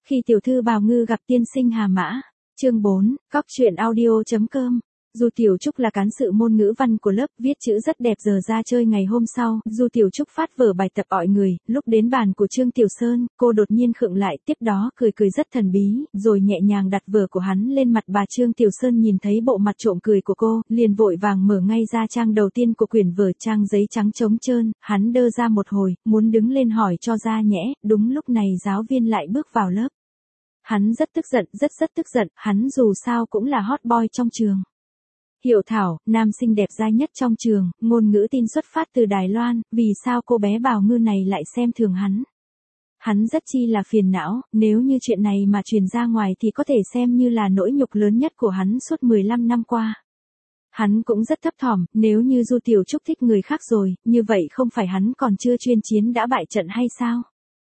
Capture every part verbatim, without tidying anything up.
Khi tiểu thư bào ngư gặp tiên sinh Hà Mã. Chương bốn, cóc truyện audio.com. Du Tiểu Trúc là cán sự môn ngữ văn của lớp, viết chữ rất đẹp. Giờ ra chơi ngày hôm sau, Du Tiểu Trúc phát vở bài tập ọi người, lúc đến bàn của Trương Tiểu Sơn, cô đột nhiên khựng lại, tiếp đó cười cười rất thần bí, rồi nhẹ nhàng đặt vở của hắn lên mặt bà. Trương Tiểu Sơn nhìn thấy bộ mặt trộm cười của cô, liền vội vàng mở ngay ra trang đầu tiên của quyển vở, trang giấy trắng trống trơn, hắn đơ ra một hồi, muốn đứng lên hỏi cho ra nhẽ, đúng lúc này giáo viên lại bước vào lớp. Hắn rất tức giận, rất rất tức giận, hắn dù sao cũng là hot boy trong trường. Hiệu Thảo, nam sinh đẹp trai nhất trong trường, ngôn ngữ tin xuất phát từ Đài Loan, vì sao cô bé bào ngư này lại xem thường hắn? Hắn rất chi là phiền não, nếu như chuyện này mà truyền ra ngoài thì có thể xem như là nỗi nhục lớn nhất của hắn suốt mười lăm năm qua. Hắn cũng rất thấp thỏm, nếu như Du Tiểu Trúc thích người khác rồi, như vậy không phải hắn còn chưa chuyên chiến đã bại trận hay sao?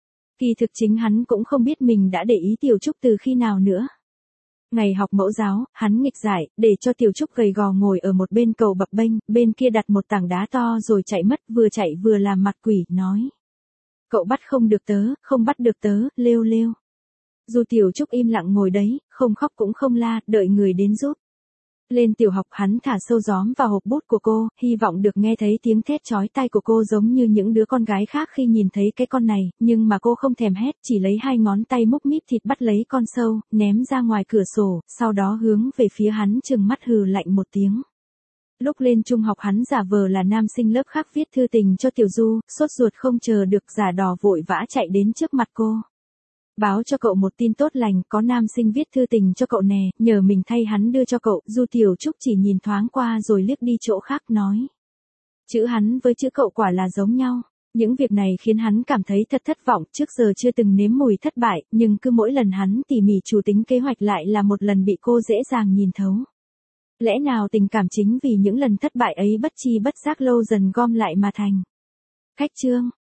Kỳ thực chính hắn cũng không biết mình đã để ý Tiểu Trúc từ khi nào nữa. Ngày học mẫu giáo, hắn nghịch giải, để cho Tiểu Trúc gầy gò ngồi ở một bên cầu bập bênh, bên kia đặt một tảng đá to rồi chạy mất, vừa chạy vừa làm mặt quỷ, nói. Cậu bắt không được tớ, không bắt được tớ, lêu lêu. Du Tiểu Trúc im lặng ngồi đấy, không khóc cũng không la, đợi người đến giúp. Lên tiểu học hắn thả sâu gióm vào hộp bút của cô, hy vọng được nghe thấy tiếng thét chói tai của cô giống như những đứa con gái khác khi nhìn thấy cái con này, nhưng mà cô không thèm hét, chỉ lấy hai ngón tay múc míp thịt bắt lấy con sâu, ném ra ngoài cửa sổ, sau đó hướng về phía hắn trừng mắt hừ lạnh một tiếng. Lúc lên trung học hắn giả vờ là nam sinh lớp khác viết thư tình cho Tiểu Du, sốt ruột không chờ được, giả đò vội vã chạy đến trước mặt cô. Báo cho cậu một tin tốt lành, có nam sinh viết thư tình cho cậu nè, nhờ mình thay hắn đưa cho cậu. Du Tiểu Trúc chỉ nhìn thoáng qua rồi liếc đi chỗ khác, nói. Chữ hắn với chữ cậu quả là giống nhau. Những việc này khiến hắn cảm thấy thật thất vọng, trước giờ chưa từng nếm mùi thất bại, nhưng cứ mỗi lần hắn tỉ mỉ chủ tính kế hoạch lại là một lần bị cô dễ dàng nhìn thấu. Lẽ nào tình cảm chính vì những lần thất bại ấy bất chi bất giác lâu dần gom lại mà thành. Khách trương.